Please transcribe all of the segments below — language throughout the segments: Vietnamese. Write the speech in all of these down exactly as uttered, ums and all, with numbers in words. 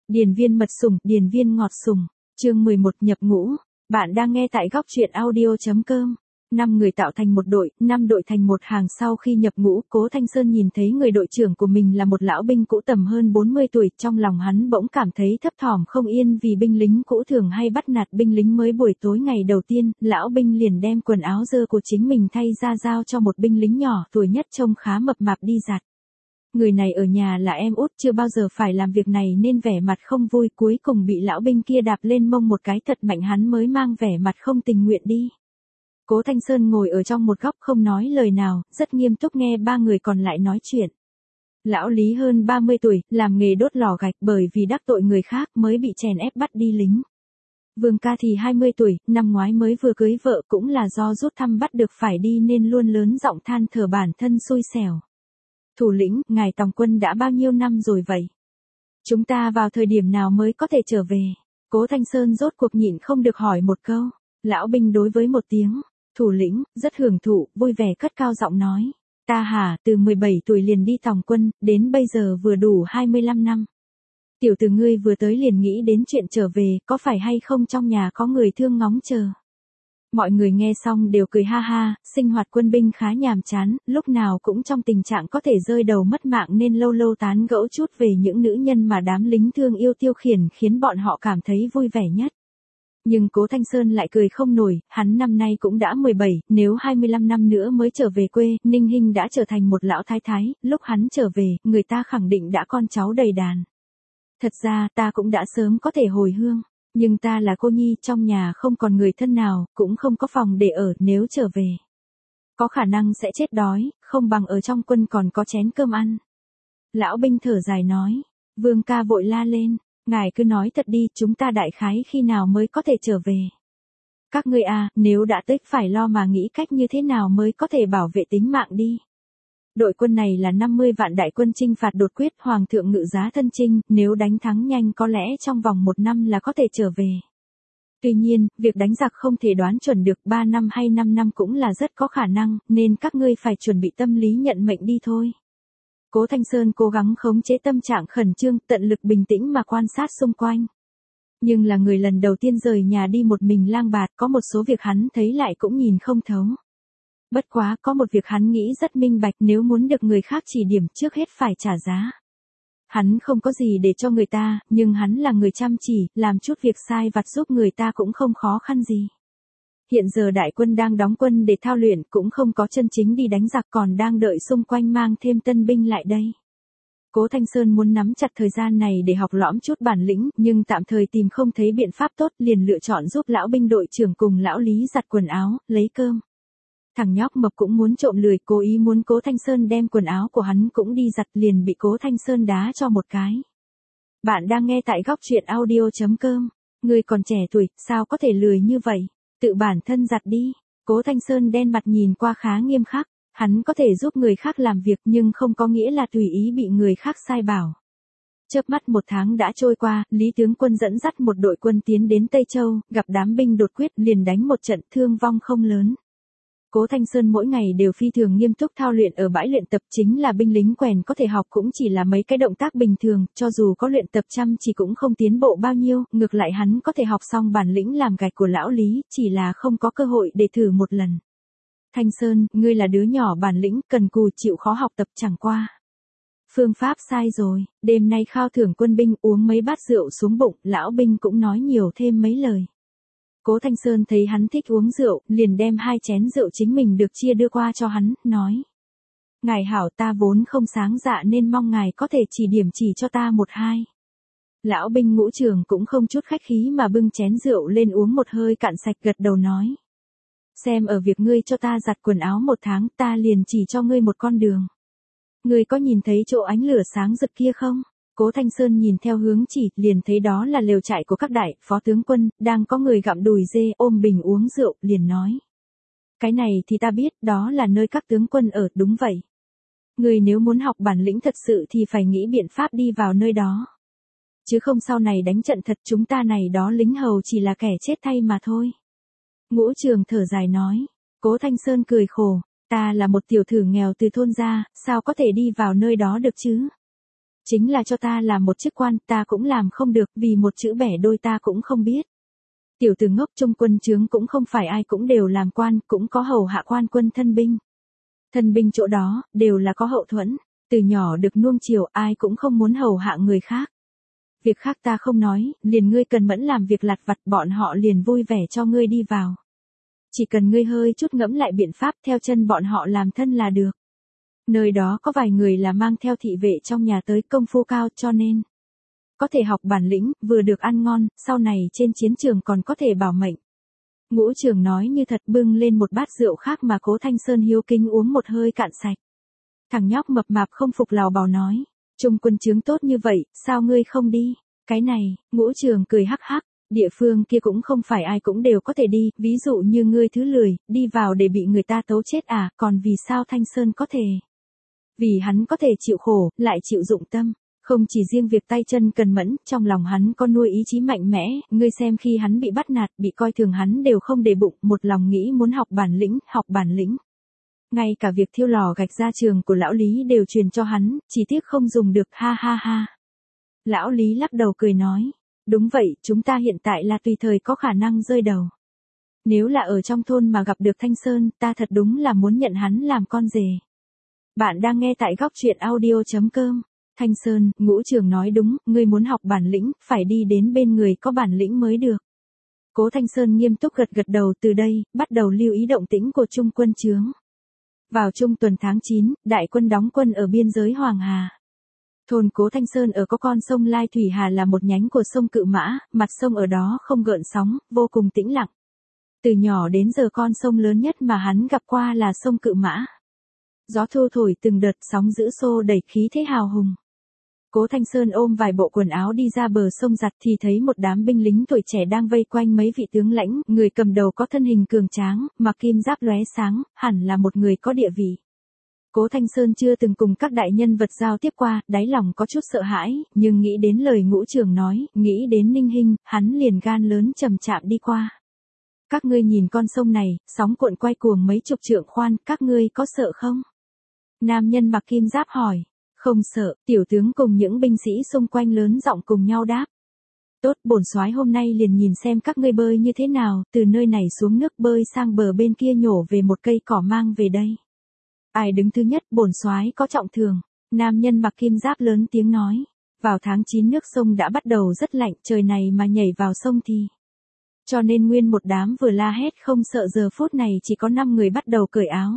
Điền viên mật sủng, điền viên ngọt sủng. Chương mười một nhập ngũ. Bạn đang nghe tại góc truyện audio chấm com. Năm người tạo thành một đội, năm đội thành một hàng. Sau khi nhập ngũ, Cố Thanh Sơn nhìn thấy người đội trưởng của mình là một lão binh cũ tầm hơn bốn mươi tuổi, trong lòng hắn bỗng cảm thấy thấp thỏm không yên vì binh lính cũ thường hay bắt nạt binh lính mới. Buổi tối ngày đầu tiên, lão binh liền đem quần áo dơ của chính mình thay ra giao cho một binh lính nhỏ tuổi nhất trông khá mập mạp đi giặt. Người này ở nhà là em út, chưa bao giờ phải làm việc này nên vẻ mặt không vui, cuối cùng bị lão binh kia đạp lên mông một cái thật mạnh, hắn mới mang vẻ mặt không tình nguyện đi. Cố Thanh Sơn ngồi ở trong một góc không nói lời nào, rất nghiêm túc nghe ba người còn lại nói chuyện. Lão Lý hơn ba mươi tuổi, làm nghề đốt lò gạch, bởi vì đắc tội người khác mới bị chèn ép bắt đi lính. Vương ca thì hai mươi tuổi, năm ngoái mới vừa cưới vợ, cũng là do rút thăm bắt được phải đi nên luôn lớn giọng than thở bản thân xui xẻo. Thủ lĩnh, ngài tòng quân đã bao nhiêu năm rồi vậy? Chúng ta vào thời điểm nào mới có thể trở về? Cố Thanh Sơn rốt cuộc nhịn không được hỏi một câu. Lão binh đối với một tiếng. Thủ lĩnh, rất hưởng thụ, vui vẻ cất cao giọng nói. Ta hả, từ mười bảy tuổi liền đi tòng quân, đến bây giờ vừa đủ hai mươi lăm năm. Tiểu tử ngươi vừa tới liền nghĩ đến chuyện trở về, có phải hay không trong nhà có người thương ngóng chờ? Mọi người nghe xong đều cười ha ha, sinh hoạt quân binh khá nhàm chán, lúc nào cũng trong tình trạng có thể rơi đầu mất mạng nên lâu lâu tán gẫu chút về những nữ nhân mà đám lính thương yêu tiêu khiển khiến bọn họ cảm thấy vui vẻ nhất. Nhưng Cố Thanh Sơn lại cười không nổi, hắn năm nay cũng đã mười bảy, nếu hai mươi lăm năm nữa mới trở về quê, Ninh Hinh đã trở thành một lão thái thái, lúc hắn trở về, người ta khẳng định đã con cháu đầy đàn. Thật ra ta cũng đã sớm có thể hồi hương. Nhưng ta là cô nhi, trong nhà không còn người thân nào, cũng không có phòng để ở, nếu trở về. Có khả năng sẽ chết đói, không bằng ở trong quân còn có chén cơm ăn. Lão binh thở dài nói, Vương ca vội la lên, ngài cứ nói thật đi, chúng ta đại khái khi nào mới có thể trở về. Các ngươi à, nếu đã tích phải lo mà nghĩ cách như thế nào mới có thể bảo vệ tính mạng đi. Đội quân này là năm mươi vạn đại quân chinh phạt đột quyết, hoàng thượng ngự giá thân chinh, nếu đánh thắng nhanh có lẽ trong vòng một năm là có thể trở về. Tuy nhiên, việc đánh giặc không thể đoán chuẩn được, ba năm hay năm năm cũng là rất có khả năng, nên các ngươi phải chuẩn bị tâm lý nhận mệnh đi thôi. Cố Thanh Sơn cố gắng khống chế tâm trạng khẩn trương, tận lực bình tĩnh mà quan sát xung quanh. Nhưng là người lần đầu tiên rời nhà đi một mình lang bạt, có một số việc hắn thấy lại cũng nhìn không thấu. Bất quá, có một việc hắn nghĩ rất minh bạch, nếu muốn được người khác chỉ điểm trước hết phải trả giá. Hắn không có gì để cho người ta, nhưng hắn là người chăm chỉ, làm chút việc sai vặt giúp người ta cũng không khó khăn gì. Hiện giờ đại quân đang đóng quân để thao luyện, cũng không có chân chính đi đánh giặc, còn đang đợi xung quanh mang thêm tân binh lại đây. Cố Thanh Sơn muốn nắm chặt thời gian này để học lõm chút bản lĩnh, nhưng tạm thời tìm không thấy biện pháp tốt, liền lựa chọn giúp lão binh đội trưởng cùng lão Lý giặt quần áo, lấy cơm. Thằng nhóc mập cũng muốn trộm lười, cố ý muốn Cố Thanh Sơn đem quần áo của hắn cũng đi giặt, liền bị Cố Thanh Sơn đá cho một cái. Bạn đang nghe tại góc truyện audio chấm com. Ngươi còn trẻ tuổi, sao có thể lười như vậy? Tự bản thân giặt đi. Cố Thanh Sơn đen mặt nhìn qua khá nghiêm khắc. Hắn có thể giúp người khác làm việc nhưng không có nghĩa là tùy ý bị người khác sai bảo. Chớp mắt một tháng đã trôi qua, Lý tướng quân dẫn dắt một đội quân tiến đến Tây Châu, gặp đám binh đột quyết liền đánh một trận, thương vong không lớn. Cố Thanh Sơn mỗi ngày đều phi thường nghiêm túc thao luyện ở bãi luyện tập, chính là binh lính quèn có thể học cũng chỉ là mấy cái động tác bình thường, cho dù có luyện tập chăm chỉ cũng không tiến bộ bao nhiêu, ngược lại hắn có thể học xong bản lĩnh làm gạch của lão Lý, chỉ là không có cơ hội để thử một lần. Thanh Sơn, ngươi là đứa nhỏ bản lĩnh, cần cù chịu khó học tập, chẳng qua. Phương pháp sai rồi, đêm nay khao thưởng quân binh, uống mấy bát rượu xuống bụng, lão binh cũng nói nhiều thêm mấy lời. Cố Thanh Sơn thấy hắn thích uống rượu, liền đem hai chén rượu chính mình được chia đưa qua cho hắn, nói. Ngài hảo, ta vốn không sáng dạ nên mong ngài có thể chỉ điểm chỉ cho ta một hai. Lão binh ngũ trưởng cũng không chút khách khí mà bưng chén rượu lên uống một hơi cạn sạch, gật đầu nói. Xem ở việc ngươi cho ta giặt quần áo một tháng, ta liền chỉ cho ngươi một con đường. Ngươi có nhìn thấy chỗ ánh lửa sáng rực kia không? Cố Thanh Sơn nhìn theo hướng chỉ, liền thấy đó là lều trại của các đại phó tướng quân, đang có người gặm đùi dê, ôm bình uống rượu, liền nói. Cái này thì ta biết, đó là nơi các tướng quân ở, đúng vậy. Người nếu muốn học bản lĩnh thật sự thì phải nghĩ biện pháp đi vào nơi đó. Chứ không sau này đánh trận thật, chúng ta này đó lính hầu chỉ là kẻ chết thay mà thôi. Ngũ Trường thở dài nói. Cố Thanh Sơn cười khổ, ta là một tiểu thử nghèo từ thôn ra, sao có thể đi vào nơi đó được chứ? Chính là cho ta làm một chức quan, ta cũng làm không được, vì một chữ bẻ đôi ta cũng không biết. Tiểu tử ngốc, trong quân trướng cũng không phải ai cũng đều làm quan, cũng có hầu hạ quan quân thân binh. Thân binh chỗ đó, đều là có hậu thuẫn, từ nhỏ được nuông chiều, ai cũng không muốn hầu hạ người khác. Việc khác ta không nói, liền ngươi cần mẫn làm việc lặt vặt, bọn họ liền vui vẻ cho ngươi đi vào. Chỉ cần ngươi hơi chút ngẫm lại biện pháp, theo chân bọn họ làm thân là được. Nơi đó có vài người là mang theo thị vệ trong nhà tới, công phu cao, cho nên có thể học bản lĩnh, vừa được ăn ngon, sau này trên chiến trường còn có thể bảo mệnh. Ngũ Trường nói như thật, bưng lên một bát rượu khác mà Cố Thanh Sơn hiếu kính uống một hơi cạn sạch. Thằng nhóc mập mạp không phục lào bào nói, trung quân trướng tốt như vậy, sao ngươi không đi? Cái này, Ngũ Trường cười hắc hắc, địa phương kia cũng không phải ai cũng đều có thể đi, ví dụ như ngươi thứ lười, đi vào để bị người ta tấu chết à, còn vì sao Thanh Sơn có thể? Vì hắn có thể chịu khổ, lại chịu dụng tâm. Không chỉ riêng việc tay chân cần mẫn, trong lòng hắn có nuôi ý chí mạnh mẽ, ngươi xem khi hắn bị bắt nạt, bị coi thường hắn đều không để bụng, một lòng nghĩ muốn học bản lĩnh, học bản lĩnh. Ngay cả việc thiêu lò gạch ra trường của lão Lý đều truyền cho hắn, chỉ tiếc không dùng được, ha ha ha. Lão Lý lắc đầu cười nói, đúng vậy, chúng ta hiện tại là tùy thời có khả năng rơi đầu. Nếu là ở trong thôn mà gặp được Thanh Sơn, ta thật đúng là muốn nhận hắn làm con rể. Bạn đang nghe tại góc truyện audio.com. Thanh Sơn, Ngũ Trường nói đúng, ngươi muốn học bản lĩnh, phải đi đến bên người có bản lĩnh mới được. Cố Thanh Sơn nghiêm túc gật gật đầu, từ đây, bắt đầu lưu ý động tĩnh của trung quân trướng. Vào trung tuần tháng chín, đại quân đóng quân ở biên giới Hoàng Hà. Thôn Cố Thanh Sơn ở có con sông Lai Thủy Hà là một nhánh của sông Cự Mã, mặt sông ở đó không gợn sóng, vô cùng tĩnh lặng. Từ nhỏ đến giờ con sông lớn nhất mà hắn gặp qua là sông Cự Mã. Gió thu thổi từng đợt, sóng dữ xô đẩy, khí thế hào hùng. Cố Thanh Sơn ôm vài bộ quần áo đi ra bờ sông giặt thì thấy một đám binh lính tuổi trẻ đang vây quanh mấy vị tướng lãnh, người cầm đầu có thân hình cường tráng, mặc kim giáp lóe sáng, hẳn là một người có địa vị. Cố Thanh Sơn chưa từng cùng các đại nhân vật giao tiếp qua, đáy lòng có chút sợ hãi, nhưng nghĩ đến lời Ngũ Trường nói, nghĩ đến Ninh Hinh, hắn liền gan lớn chậm chạm đi qua. Các ngươi nhìn con sông này, sóng cuộn quay cuồng mấy chục trượng khoan, các ngươi có sợ không? Nam nhân mặc kim giáp hỏi. Không sợ, tiểu tướng cùng những binh sĩ xung quanh lớn giọng cùng nhau đáp. Tốt, bổn soái hôm nay liền nhìn xem các ngươi bơi như thế nào, từ nơi này xuống nước bơi sang bờ bên kia nhổ về một cây cỏ mang về đây. Ai đứng thứ nhất, bổn soái có trọng thưởng. Nam nhân mặc kim giáp lớn tiếng nói. Vào tháng chín nước sông đã bắt đầu rất lạnh, trời này mà nhảy vào sông thì. Cho nên nguyên một đám vừa la hét không sợ, giờ phút này chỉ có năm người bắt đầu cởi áo.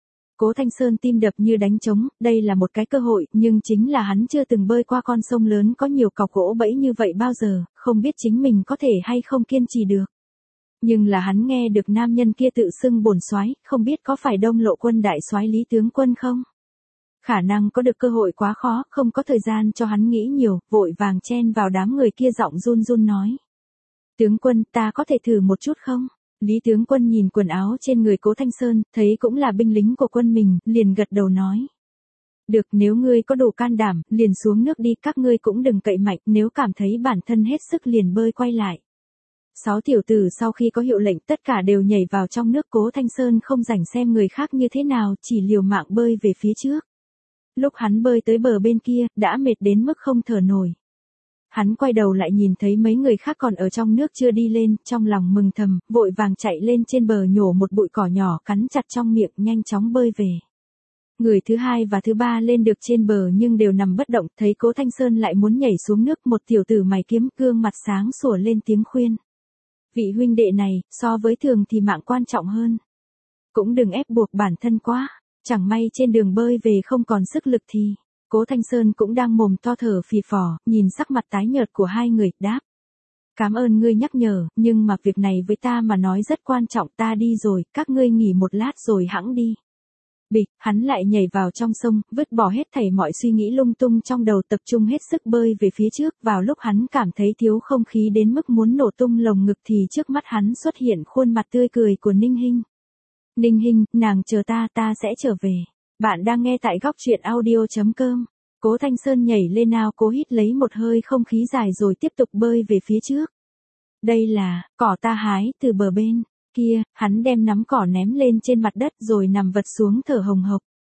Cố Thanh Sơn tim đập như đánh trống, đây là một cái cơ hội, nhưng chính là hắn chưa từng bơi qua con sông lớn có nhiều cọc gỗ bẫy như vậy bao giờ, không biết chính mình có thể hay không kiên trì được. Nhưng là hắn nghe được nam nhân kia tự xưng bổn soái, không biết có phải Đông Lộ quân đại soái Lý tướng quân không? Khả năng có được cơ hội quá khó, không có thời gian cho hắn nghĩ nhiều, vội vàng chen vào đám người kia giọng run run nói. Tướng quân, ta có thể thử một chút không? Lý tướng quân nhìn quần áo trên người Cố Thanh Sơn, thấy cũng là binh lính của quân mình, liền gật đầu nói. Được, nếu ngươi có đủ can đảm, liền xuống nước đi, các ngươi cũng đừng cậy mạnh, nếu cảm thấy bản thân hết sức liền bơi quay lại. Sáu tiểu tử sau khi có hiệu lệnh tất cả đều nhảy vào trong nước. Cố Thanh Sơn không rảnh xem người khác như thế nào, chỉ liều mạng bơi về phía trước. Lúc hắn bơi tới bờ bên kia, đã mệt đến mức không thở nổi. Hắn quay đầu lại nhìn thấy mấy người khác còn ở trong nước chưa đi lên, trong lòng mừng thầm, vội vàng chạy lên trên bờ nhổ một bụi cỏ nhỏ cắn chặt trong miệng, nhanh chóng bơi về. Người thứ hai và thứ ba lên được trên bờ nhưng đều nằm bất động, thấy Cố Thanh Sơn lại muốn nhảy xuống nước, một tiểu tử mày kiếm gương mặt sáng sủa lên tiếng khuyên. Vị huynh đệ này, so với thường thì mạng quan trọng hơn. Cũng đừng ép buộc bản thân quá, chẳng may trên đường bơi về không còn sức lực thì. Cố Thanh Sơn cũng đang mồm to thở phì phò, nhìn sắc mặt tái nhợt của hai người, đáp. Cảm ơn ngươi nhắc nhở, nhưng mà việc này với ta mà nói rất quan trọng, ta đi rồi, các ngươi nghỉ một lát rồi hẵng đi. Bịch, hắn lại nhảy vào trong sông, vứt bỏ hết thảy mọi suy nghĩ lung tung trong đầu, tập trung hết sức bơi về phía trước. Vào lúc hắn cảm thấy thiếu không khí đến mức muốn nổ tung lồng ngực thì trước mắt hắn xuất hiện khuôn mặt tươi cười của Ninh Hinh. Ninh Hinh, nàng chờ ta, ta sẽ trở về. Bạn đang nghe tại góc truyện audio.com. Cố Thanh Sơn nhảy lên ao, cố hít lấy một hơi không khí dài rồi tiếp tục bơi về phía trước. Đây là, cỏ ta hái từ bờ bên kia, hắn đem nắm cỏ ném lên trên mặt đất rồi nằm vật xuống thở hồng hộc.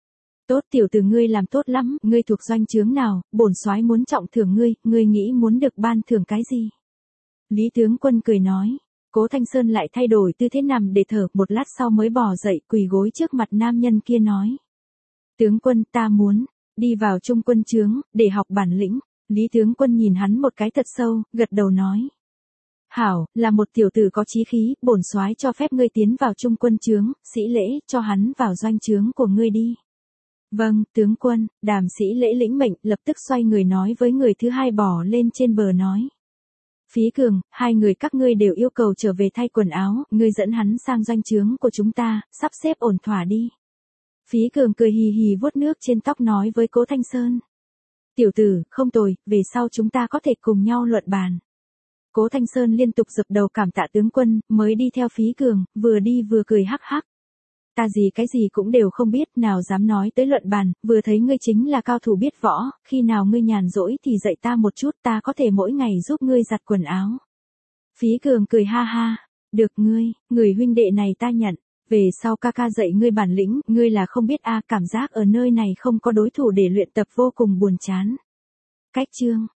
Tốt, tiểu tử ngươi làm tốt lắm, ngươi thuộc doanh trướng nào, bổn soái muốn trọng thưởng ngươi, ngươi nghĩ muốn được ban thưởng cái gì? Lý tướng quân cười nói. Cố Thanh Sơn lại thay đổi tư thế nằm để thở, một lát sau mới bò dậy, quỳ gối trước mặt nam nhân kia nói. Tướng quân, ta muốn đi vào trung quân trướng, để học bản lĩnh. Lý tướng quân nhìn hắn một cái thật sâu, gật đầu nói. Hảo, là một tiểu tử có chí khí, bổn soái cho phép ngươi tiến vào trung quân trướng, sĩ lễ, cho hắn vào doanh trướng của ngươi đi. Vâng, tướng quân, Đàm sĩ lễ lĩnh mệnh, lập tức xoay người nói với người thứ hai bò lên trên bờ nói. Phí Cường, hai người các ngươi đều yêu cầu trở về thay quần áo, ngươi dẫn hắn sang doanh trướng của chúng ta, sắp xếp ổn thỏa đi. Phí Cường cười hì hì vuốt nước trên tóc nói với Cố Thanh Sơn. Tiểu tử, không tồi, về sau chúng ta có thể cùng nhau luận bàn. Cố Thanh Sơn liên tục dập đầu cảm tạ tướng quân, mới đi theo Phí Cường, vừa đi vừa cười hắc hắc. Ta gì cái gì cũng đều không biết, nào dám nói tới luận bàn, vừa thấy ngươi chính là cao thủ biết võ, khi nào ngươi nhàn rỗi thì dạy ta một chút, ta có thể mỗi ngày giúp ngươi giặt quần áo. Phí Cường cười ha ha, được ngươi, người huynh đệ này ta nhận, về sau ca ca dạy ngươi bản lĩnh, ngươi là không biết a, cảm giác ở nơi này không có đối thủ để luyện tập vô cùng buồn chán. Cách chương